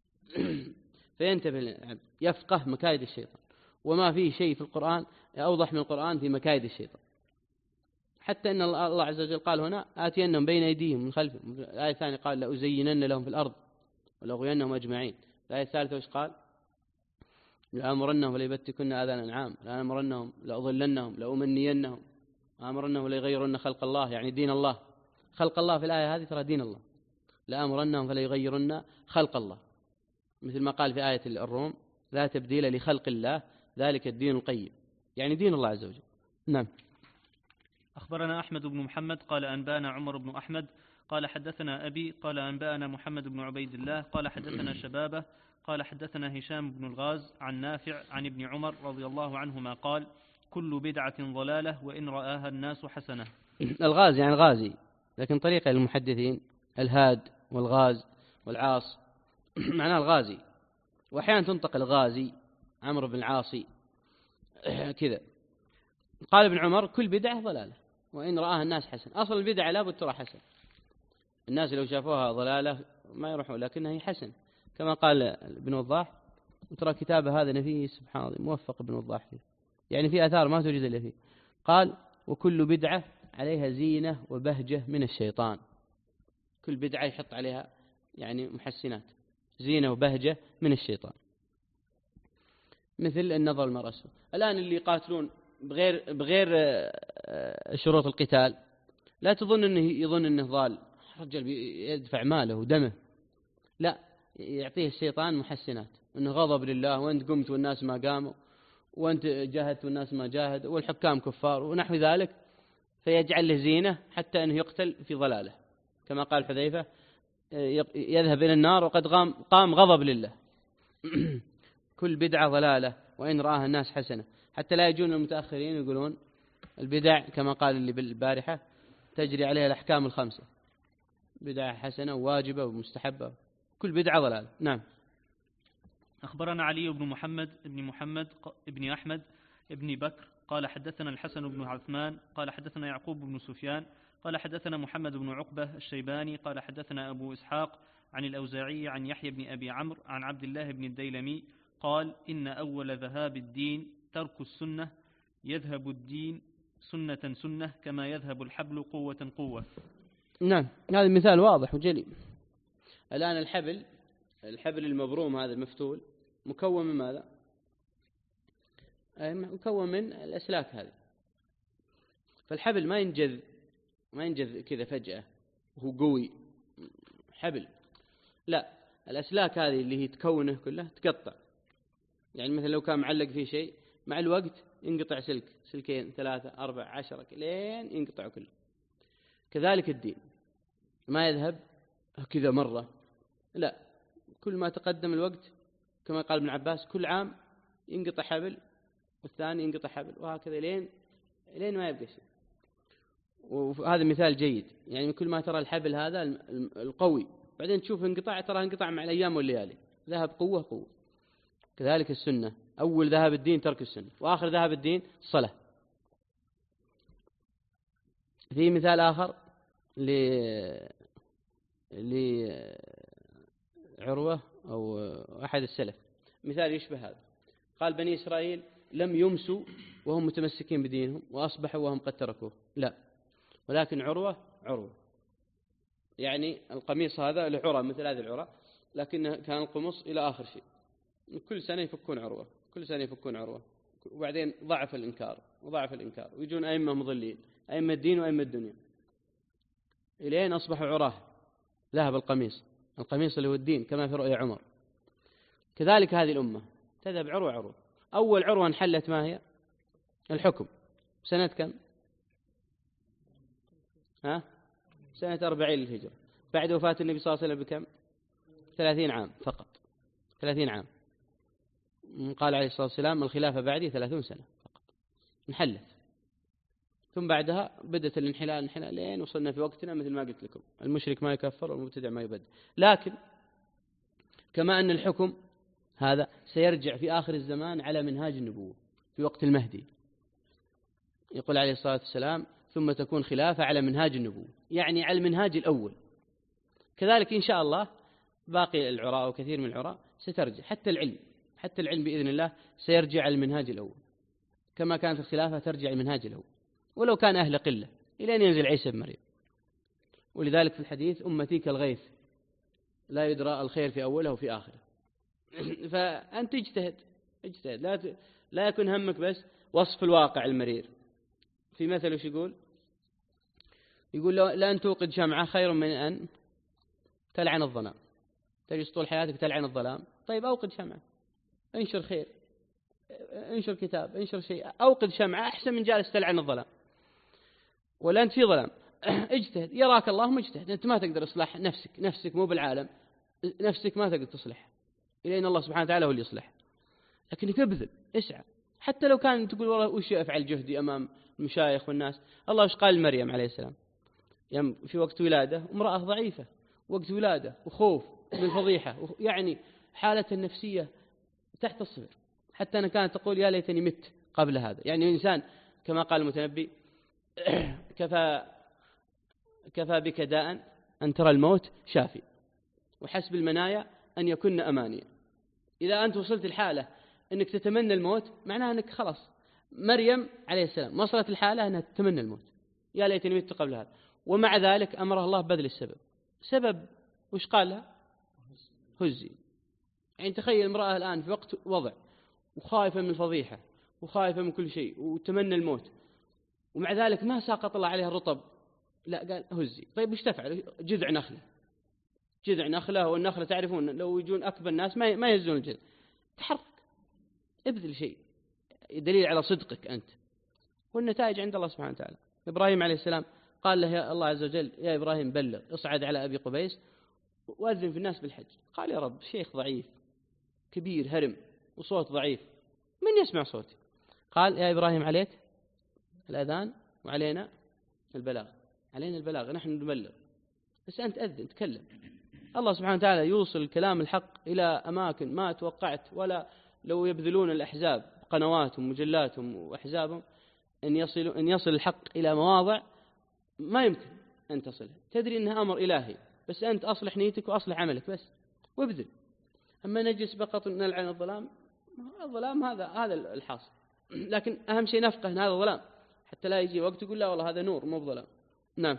فينتبه العبد يفقه مكايد الشيطان. وما فيه شيء في القرآن أوضح من القرآن في مكايد الشيطان. حتى أن الله عز وجل قال هنا آتينهم بين أيديهم من خلفهم. الآية الثانية قال لأزينن لهم في الأرض ولأغوينهم أجمعين. الآية الثالثة وش قال؟ لآمرنهم وليبتكن آذان الأنعام، لآمرنهم لأضلنهم لأمنينهم، آمرنهم ليغيرن خلق الله، يعني دين الله. خلق الله في الآية هذه ترى دين الله. لآمرنهم فليغيرن خلق الله، مثل ما قال في آية الروم لا تبديل لخلق الله ذلك الدين القيم، يعني دين الله عز وجل. نعم. أخبرنا أحمد بن محمد قال أنبانا عمر بن أحمد قال حدثنا أبي قال أنبانا محمد بن عبيد الله قال حدثنا شبابه قال حدثنا هشام بن الغاز عن نافع عن ابن عمر رضي الله عنهما قال كل بدعة ضلالة وإن رآها الناس حسنة. الغاز يعني الغازي، لكن طريقة المحدثين الهاد والغاز والعاص معناه الغازي، وأحيانا تنطق الغازي عمرو بن العاصي كذا. قال ابن عمر كل بدعة ضلالة وإن رآها الناس حسن. أصل البدعة لابد ترى حسن، الناس لو شافوها ضلالة ما يروحوا، لكنها هي حسن كما قال ابن وضاح. ترى كتابه هذا نفيس سبحان الله، موفق ابن وضاح فيه، يعني في آثار ما توجد إلا فيه. قال وكل بدعة عليها زينة وبهجة من الشيطان. كل بدعة يحط عليها يعني محسنات، زينة وبهجة من الشيطان، مثل النظر المرأة. الآن اللي يقاتلون بغير بغير شروط القتال لا تظن انه يظن انه ضال، رجل يدفع ماله ودمه، لا، يعطيه الشيطان محسنات، انه غضب لله وانت قمت والناس ما قاموا، وانت جاهدت والناس ما جاهدوا، والحكام كفار ونحو ذلك، فيجعل له زينة حتى انه يقتل في ضلاله، كما قال حذيفة يذهب الى النار وقد قام قام غضب لله. كل بدعة ضلالة وإن رآها الناس حسنة. حتى لا يجون المتأخرين يقولون البدع كما قال اللي بالبارحة تجري عليها الأحكام الخمسة، بدعة حسنة وواجبة ومستحبة، كل بدعة ضلالة. نعم. أخبرنا علي بن محمد بن محمد بن أحمد بن بكر قال حدثنا الحسن بن عثمان قال حدثنا يعقوب بن سفيان قال حدثنا محمد بن عقبة الشيباني قال حدثنا أبو إسحاق عن الأوزاعي عن يحيى بن أبي عمرو عن عبد الله بن الديلمي قال إن أول ذهاب الدين ترك السنة، يذهب الدين سنة سنة كما يذهب الحبل قوة قوة. نعم، هذا مثال واضح وجلي. الآن الحبل الحبل المبروم هذا المفتول مكون من ماذا؟ مكون من الأسلاك هذه. فالحبل ما ينجذ ما ينجذ كذا فجأة وهو قوي حبل، لا، الأسلاك هذه اللي هي تكونه كلها تقطع. يعني مثلا لو كان معلق فيه شيء مع الوقت ينقطع سلك، سلكين، ثلاثة، أربعة، عشرة، لين ينقطع كله. كذلك الدين ما يذهب كذا مرة، لا، كل ما تقدم الوقت كما قال ابن عباس كل عام ينقطع حبل والثاني ينقطع حبل، وهكذا لين لين ما يبقى شيء. وهذا مثال جيد، يعني كل ما ترى الحبل هذا القوي بعدين تشوف انقطاع، ترى انقطاع مع الأيام والليالي، ذهب قوة قوة. كذلك السنة، أول ذهب الدين ترك السنة، وآخر ذهب الدين الصلاة. في مثال آخر لعروة أو أحد السلف مثال يشبه هذا، قال بني إسرائيل لم يمسوا وهم متمسكين بدينهم وأصبحوا وهم قد تركوه، لا، ولكن عروة عروة، يعني القميص هذا لعرى مثل هذه العرى، لكن كان القمص إلى آخر شيء، كل سنة يفكون عروة، كل سنة يفكون عروة، وبعدين ضعف الإنكار وضعف الإنكار، ويجون أئمة مضلين، أئمة الدين وأئمة الدنيا، إلين أصبحوا عراه، ذهب القميص، القميص اللي هو الدين كما في رؤيا عمر. كذلك هذه الأمة تذهب عروة عروة. أول عروة انحلت ما هي؟ الحكم، سنة كم؟ ها؟ سنة أربعين للهجرة، بعد وفاة النبي صلى الله عليه وسلم بكم؟ ثلاثين عام فقط، ثلاثين عام. قال عليه الصلاة والسلام الخلافة بعدي ثلاثون سنة فقط، انحلت. ثم بعدها بدأت الانحلال انحلال لين وصلنا في وقتنا مثل ما قلت لكم، المشرك ما يكفر والمبتدع ما يبدع. لكن كما أن الحكم هذا سيرجع في آخر الزمان على منهاج النبوة في وقت المهدي، يقول عليه الصلاة والسلام ثم تكون خلافة على منهاج النبوة، يعني على المنهاج الأول. كذلك إن شاء الله باقي العراء وكثير من العراء سترجع، حتى العلم حتى العلم بإذن الله سيرجع على المنهاج الأول، كما كانت الخلافة ترجع المنهاج الأول، ولو كان أهل قلة إلى أن ينزل عيسى بن مريم. ولذلك في الحديث أمتي كالغيث لا يدرى الخير في أوله وفي آخره. فأنت اجتهد اجتهد، لا ت... لا يكون همك بس وصف الواقع المرير. في مثل وش يقول؟ يقول لأن توقد شمعة خير من أن تلعن الظلام. تجلس طول حياتك تلعن الظلام، طيب أوقد شمعة، انشر خير، انشر كتاب، انشر شيء، أوقد شمعة أحسن من جالس تلعن الظلام. ولا أنت في ظلام اجتهد، يراك الله مجتهد، أنت ما تقدر إصلاح نفسك، نفسك مو بالعالم، نفسك ما تقدر تصلح إلا إن الله سبحانه وتعالى هو اللي يصلح، لكنك ابذل اسعى. حتى لو كان تقول والله وش أفعل جهدي أمام المشايخ والناس، الله وش قال مريم عليه السلام في وقت ولادة، امرأة ضعيفة، وقت ولادة وخوف من الفضيحة، يعني حالة النفسية تحت الصفر، حتى أنا كانت تقول يا ليتني مت قبل هذا. يعني الإنسان كما قال المتنبي كفى كفى بك داء أن ترى الموت شافي، وحسب المنايا أن يكن أمانيا. إذا أنت وصلت الحالة أنك تتمنى الموت، معناها أنك خلاص. مريم عليه السلام وصلت الحالة أنها تتمنى الموت، يا ليتني مت قبل هذا، ومع ذلك أمره الله بذل السبب. سبب وش قال لها؟ هزي. يعني تخيل امرأة الآن في وقت وضع وخائفة من الفضيحة وخائفة من كل شيء وتمنى الموت، ومع ذلك ما ساقط الله عليها الرطب، لا قال هزي. طيب وش تفعل؟ جذع نخلة، جذع نخلة، والنخلة تعرفون لو يجون أكبر الناس ما ما يهزون الجذع. تحرك، ابذل شيء دليل على صدقك أنت، والنتائج عند الله سبحانه وتعالى. إبراهيم عليه السلام قال له يا الله عز وجل يا إبراهيم بلغ، اصعد على أبي قبيس وأذن في الناس بالحج. قال يا رب شيخ ضعيف كبير هرم وصوت ضعيف، من يسمع صوتي؟ قال يا إبراهيم عليك الأذان وعلينا البلاغ، علينا البلاغ، نحن نبلغ، بس أنت أذن تكلم. الله سبحانه وتعالى يوصل الكلام الحق إلى أماكن ما توقعت، ولا لو يبذلون الأحزاب قنواتهم ومجلاتهم وأحزابهم أن يصل أن يصل الحق إلى مواضع ما يمكن أن تصلها. تدري أنها أمر إلهي، بس أنت أصلح نيتك وأصلح عملك بس وابذل. أما نجلس فقط نلعن الظلام، الظلام هذا هذا الحاصل، لكن أهم شيء نفقه أن هذا ظلام، حتى لا يجي وقت يقول لا والله هذا نور مو ظلام. نعم.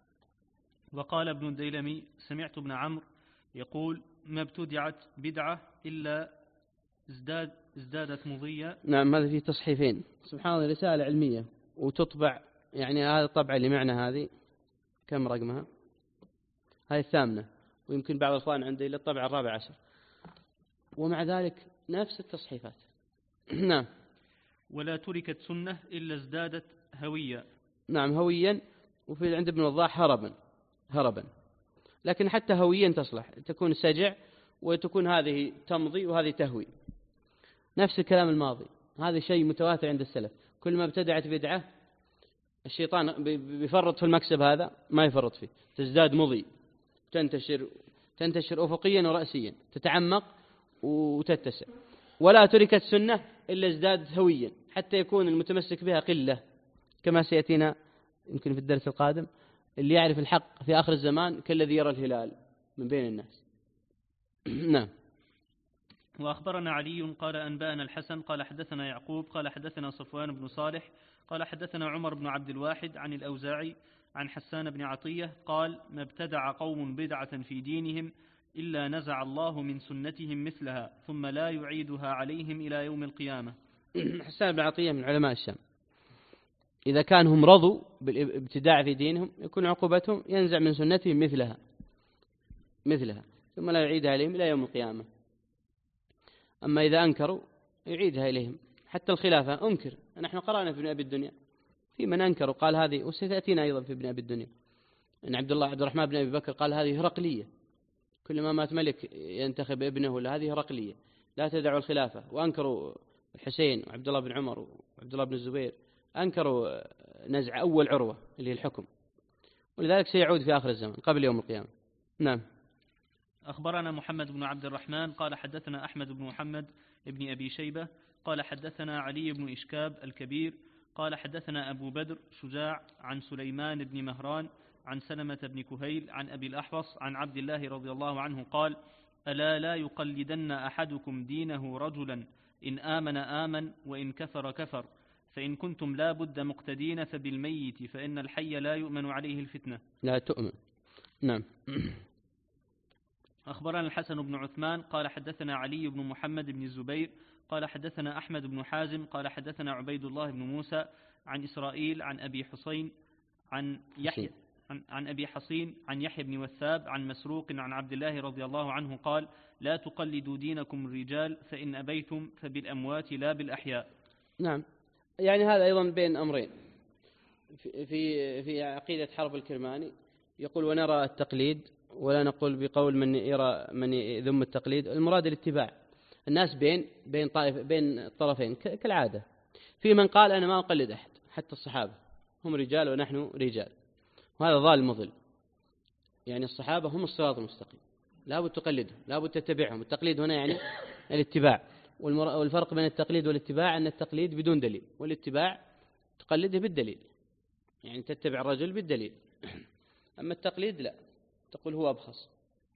وقال ابن الديلمي سمعت ابن عمرو يقول ما ابتدعت بدعة إلا ازداد ازدادت مضية. نعم، هذا فيه تصحيفين، سبحان الله، رسالة علمية وتطبع، يعني هذا الطبعة اللي معنا هذه كم رقمها؟ هذه الثامنة، ويمكن بعض الأخوان عنده إلى الطبعة الرابع عشر، ومع ذلك نفس التصحيفات. نعم. ولا تركت سنة إلا ازدادت هوية. نعم، هويا، وفي عند ابن وضاح هربا هربا، لكن حتى هويا تصلح، تكون سجع وتكون هذه تمضي وهذه تهوي، نفس الكلام الماضي. هذا شيء متواتر عند السلف، كل ما ابتدعت بدعة الشيطان بيفرط في المكسب، هذا ما يفرط فيه، تزداد مضي، تنتشر تنتشر أفقيا ورأسيا، تتعمق وتتسع. ولا تركت سنة إلا ازدادت هويا، حتى يكون المتمسك بها قلة، كما سيأتينا يمكن في الدرس القادم. اللي يعرف الحق في آخر الزمان كالذي يرى الهلال من بين الناس. نعم. وأخبرنا علي قال أنبأنا الحسن قال حدثنا يعقوب قال حدثنا صفوان بن صالح قال حدثنا عمر بن عبد الواحد عن الأوزاعي عن حسان بن عطية قال ما ابتدع قوم بدعة في دينهم إلا نزع الله من سنتهم مثلها ثم لا يعيدها عليهم إلى يوم القيامة. حسان بن عطية من علماء الشام، إذا كان هم رضوا بالابتداع في دينهم يكون عقوبتهم ينزع من سنتهم مثلها مثلها ثم لا يعيدها عليهم إلى يوم القيامة. أما إذا أنكروا يعيدها إليهم. حتى الخلافة أنكر، نحن قرأنا في ابن أبي الدنيا في من أنكر وقال هذه، وستأتينا أيضا في ابن أبي الدنيا أن عبد الله عبد الرحمن بن أبي بكر قال هذه هرقلية، كل ما مات ملك ينتخب ابنه ولا هذه هرقلية لا تدعوا الخلافة. وأنكروا الحسين وعبد الله بن عمر وعبد الله بن الزبير، أنكروا نزع أول عروة اللي هي الحكم، ولذلك سيعود في آخر الزمان قبل يوم القيامة. نعم. أخبرنا محمد بن عبد الرحمن قال حدثنا أحمد بن محمد بن أبي شيبة قال حدثنا علي بن إشكاب الكبير قال حدثنا أبو بدر شجاع عن سليمان بن مهران عن سلمة بن كهيل عن أبي الأحوص عن عبد الله رضي الله عنه قال ألا لا يقلدن أحدكم دينه رجلا إن آمن آمن وإن كفر كفر فإن كنتم لا بد مقتدين فبالميت فإن الحي لا يؤمن عليه الفتنة. لا تؤمن. نعم. أخبرنا الحسن بن عثمان قال حدثنا علي بن محمد بن الزبير قال حدثنا أحمد بن حازم قال حدثنا عبيد الله بن موسى عن إسرائيل عن أبي حسين عن يحيى عن, عن أبي حصين عن يحيى بن وثاب عن مسروق عن عبد الله رضي الله عنه قال لا تقلدوا دينكم الرجال فإن أبيتم فبالأموات لا بالأحياء. نعم. يعني هذا أيضا بين أمرين في في, في عقيدة حرب الكرماني، يقول ونرى التقليد ولا نقول بقول من يرى من يذم التقليد. المراد الاتباع. الناس بين بين طائف بين الطرفين كالعادة. في من قال أنا ما أقلد أحد حتى الصحابة هم رجال ونحن رجال، وهذا ضال مضل. يعني الصحابة هم الصراط المستقيم، لا بد تقلدهم، لا بد تتبعهم. التقليد هنا يعني الاتباع، والفرق بين التقليد والاتباع أن التقليد بدون دليل، والاتباع تقلده بالدليل، يعني تتبع الرجل بالدليل. أما التقليد لا، تقول هو أبخص.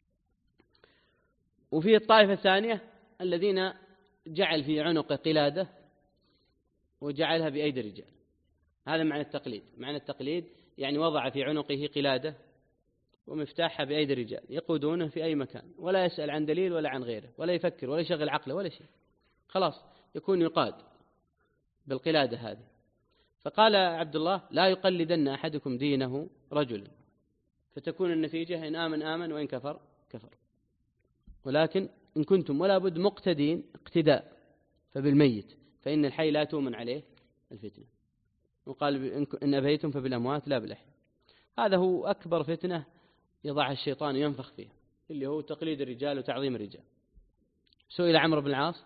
وفي الطائفة الثانية الذين جعل في عنق قلادة وجعلها بأيدي الرجال، هذا معنى التقليد. معنى التقليد يعني وضع في عنقه قلادة ومفتاحها بأيدي الرجال يقودونه في أي مكان، ولا يسأل عن دليل ولا عن غيره، ولا يفكر ولا يشغل عقله ولا شيء، خلاص يكون يقاد بالقلادة هذه. فقال عبد الله لا يقلدن أحدكم دينه رجلا، فتكون النتيجة إن آمن آمن وإن كفر كفر. ولكن إن كنتم ولا بد مقتدين اقتداء فبالميت فإن الحي لا تؤمن عليه الفتنة. وقال إن أبيتم فبالأموات لا بالأحياء. هذا هو أكبر فتنة يضعها الشيطان ينفخ فيها، اللي هو تقليد الرجال وتعظيم الرجال. سئل عمرو بن العاص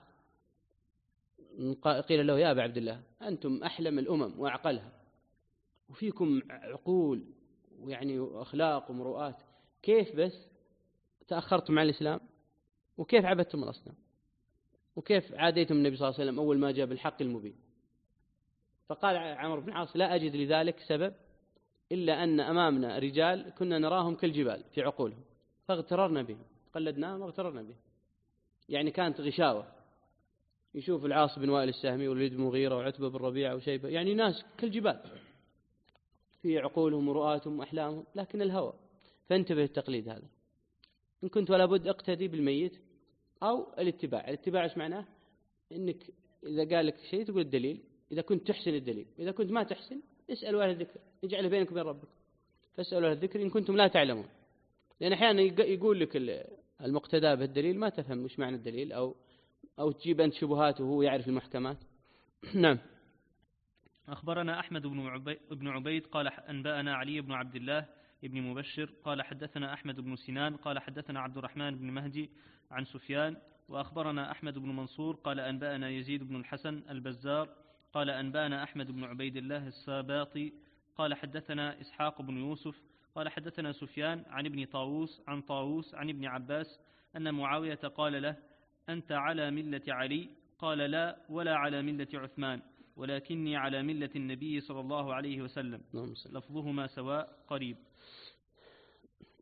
قيل له يا أبا عبد الله أنتم أحلم الأمم وأعقلها وفيكم عقول ويعني أخلاق ومروءات، كيف بس تأخرتم عن الإسلام؟ وكيف عبدتم الأصنام؟ وكيف عاديتم النبي صلى الله عليه وسلم أول ما جاء بالحق المبين؟ فقال عمرو بن العاص لا أجد لذلك سبب إلا أن أمامنا رجال كنا نراهم كالجبال في عقولهم فاغتررنا بهم، قلدناهم واغتررنا بهم. يعني كانت غشاوة، يشوف العاص بن وائل السهمي والوليد بن مغيرة وعتبة بن ربيعة وشيبة، يعني ناس كالجبال في عقولهم ورؤاتهم وأحلامهم، لكن الهوى. فانتبه التقليد هذا. إن كنت ولا بد اقتدي بالميت أو الاتباع. الاتباع ايش معناه؟ إنك إذا قال لك شيء تقول الدليل، إذا كنت تحسن الدليل، إذا كنت ما تحسن اسأل أهل الذكر، اجعله بينك وبين ربك، فاسألوا أهل الذكر إن كنتم لا تعلمون. لأن أحيانا يقول لك المقتدى بالدليل ما تفهم وش معنى الدليل، أو أو تجيب أنت شبهات وهو يعرف المحكمات. نعم. أخبرنا أحمد بن عبيد, بن عبيد قال أنبأنا علي بن عبد الله ابن مبشر قال حدثنا أحمد بن سنان قال حدثنا عبد الرحمن بن مهدي عن سفيان. وأخبرنا أحمد بن منصور قال أنبأنا يزيد بن الحسن البزار قال أنبأنا أحمد بن عبيد الله الساباطي قال حدثنا إسحاق بن يوسف قال حدثنا سفيان عن ابن طاووس عن طاووس عن ابن عباس أن معاوية قال له أنت على ملة علي؟ قال لا ولا على ملة عثمان ولكني على ملة النبي صلى الله عليه وسلم، لفظهما سواء قريب.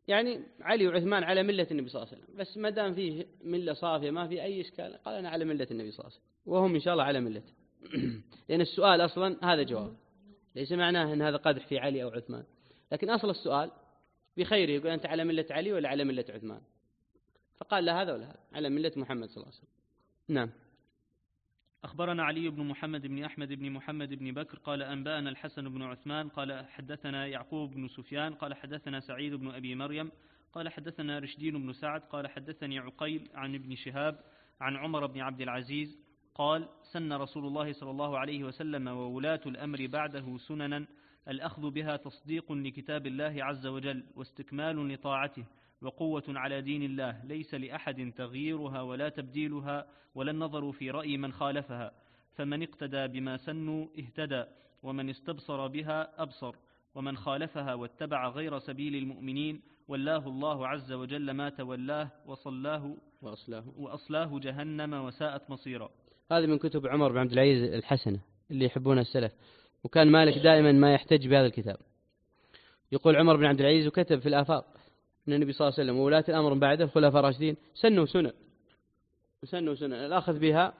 يعني علي وعثمان على ملة النبي صلى الله عليه وسلم، بس ما دام فيه ملة صافية ما في أي إشكال، قال أنا على ملة النبي صلى الله عليه وسلم، وهم إن شاء الله على ملته. لأن السؤال أصلا هذا جواب، ليس معناه أن هذا قدح في علي أو عثمان، لكن أصل السؤال بخير، يقول أنت على ملة علي ولا على ملة عثمان؟ فقال لا هذا ولا هذا، على ملة محمد صلى الله عليه وسلم. نعم. أخبرنا علي بن محمد بن أحمد بن محمد بن بكر قال أنبأنا الحسن بن عثمان قال حدثنا يعقوب بن سفيان قال حدثنا سعيد بن أبي مريم قال حدثنا رشدين بن سعد قال حدثني عقيل عن ابن شهاب عن عمر بن عبد العزيز قال سن رسول الله صلى الله عليه وسلم وولاة الأمر بعده سننا الأخذ بها تصديق لكتاب الله عز وجل واستكمال لطاعته وقوة على دين الله، ليس لأحد تغييرها ولا تبديلها ولا النظر في رأي من خالفها، فمن اقتدى بما سنوا اهتدى، ومن استبصر بها أبصر، ومن خالفها واتبع غير سبيل المؤمنين والله الله عز وجل ما تولاه وصلاه وأصلاه, وأصلاه جهنم وساءت مصيرا. هذه من كتب عمر بن عبد العزيز الحسنة اللي يحبون السلف، وكان مالك دائما ما يحتج بهذا الكتاب. يقول عمر بن عبد العزيز وكتب في الآفاق أن النبي صلى الله عليه وسلم وولاة الأمر بعد الخلفاء الراشدين سنوا سنة سنوا سنة الأخذ بها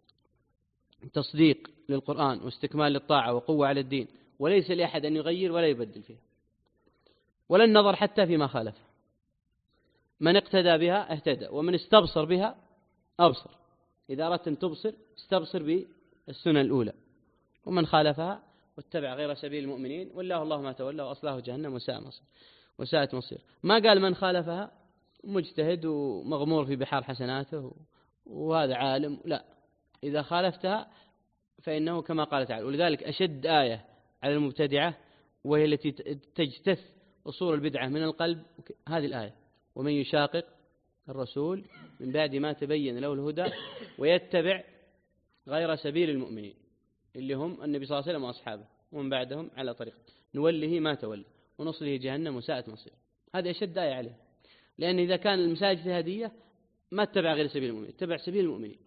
تصديق للقرآن واستكمال للطاعة وقوة على الدين، وليس لأحد أن يغير ولا يبدل فيها ولا النظر حتى فيما خالف. من اقتدى بها اهتدى، ومن استبصر بها أبصر. إذا أردت أن تبصر استبصر بالسنة الأولى، ومن خالفها واتبع غير سبيل المؤمنين والله الله ما تولى وأصلاه جهنم وساء مصير وساءت مصير. ما قال من خالفها مجتهد ومغمور في بحار حسناته وهذا عالم، لا، إذا خالفتها فإنه كما قال تعالى. ولذلك أشد آية على المبتدعة وهي التي تجتث أصول البدعة من القلب هذه الآية: ومن يشاقق الرسول من بعد ما تبين له الهدى ويتبع غير سبيل المؤمنين، اللي هم النبي صلى الله عليه وسلم وأصحابه ومن بعدهم على طريق نوله ما تولى ونصله جهنم وساءت مصير. هذه أشد آية عليه، لأن إذا كان المساجد هدية ما اتبع غير سبيل المؤمنين، اتبع سبيل المؤمنين.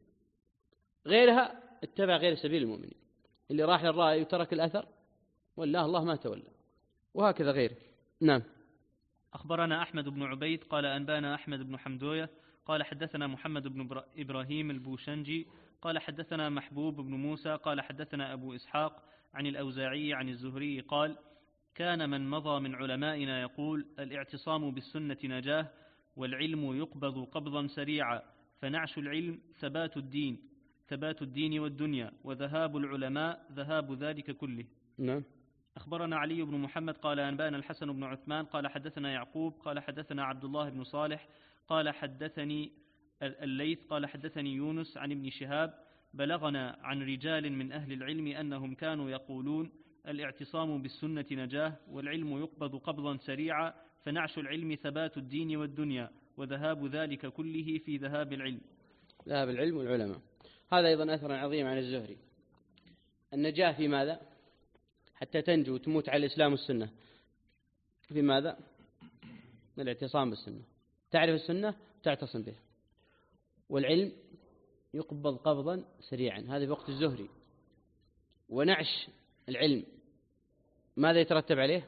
غيرها اتبع غير سبيل المؤمنين، اللي راح للرأي وترك الأثر والله الله ما تولى، وهكذا غيره. نعم. أخبرنا أحمد بن عبيد قال أنبانا أحمد بن حمدوية قال حدثنا محمد بن إبراهيم البوشنجي قال حدثنا محبوب بن موسى قال حدثنا أبو إسحاق عن الأوزاعي عن الزهري قال كان من مضى من علمائنا يقول الاعتصام بالسنة نجاه والعلم يقبض قبضا سريعا، فنعش العلم ثبات الدين ثبات الدين والدنيا، وذهاب العلماء ذهاب ذلك كله. نعم. أخبرنا علي بن محمد قال أنبانا الحسن بن عثمان قال حدثنا يعقوب قال حدثنا عبد الله بن صالح قال حدثني الليث قال حدثني يونس عن ابن شهاب بلغنا عن رجال من أهل العلم أنهم كانوا يقولون الاعتصام بالسنة نجاه والعلم يقبض قبضا سريعا، فنعش العلم ثبات الدين والدنيا، وذهاب ذلك كله في ذهاب العلم. ذهاب العلم والعلماء. هذا أيضا أثر عظيم عن الزهري. النجاة في ماذا؟ حتى تنجو وتموت على الإسلام والسنة في ماذا؟ الاعتصام بالسنة، تعرف السنة تعتصم بها. والعلم يقبض قبضا سريعا، هذا في وقت الزهري. ونعش العلم ماذا يترتب عليه؟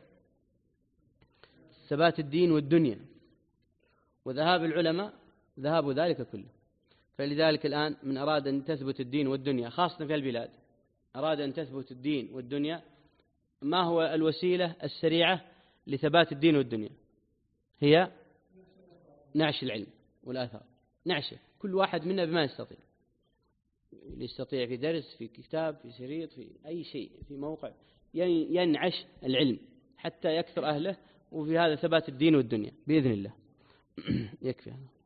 ثبات الدين والدنيا، وذهاب العلماء ذهاب ذلك كله. فلذلك الآن من أراد أن تثبت الدين والدنيا خاصة في البلاد، أراد أن تثبت الدين والدنيا، ما هو الوسيلة السريعة لثبات الدين والدنيا؟ هي نعش العلم والآثار. نعشه كل واحد منا بما يستطيع، يستطيع في درس، في كتاب، في شريط، في أي شيء، في موقع، ينعش العلم حتى يكثر أهله، وفي هذا ثبات الدين والدنيا بإذن الله. يكفي هذا.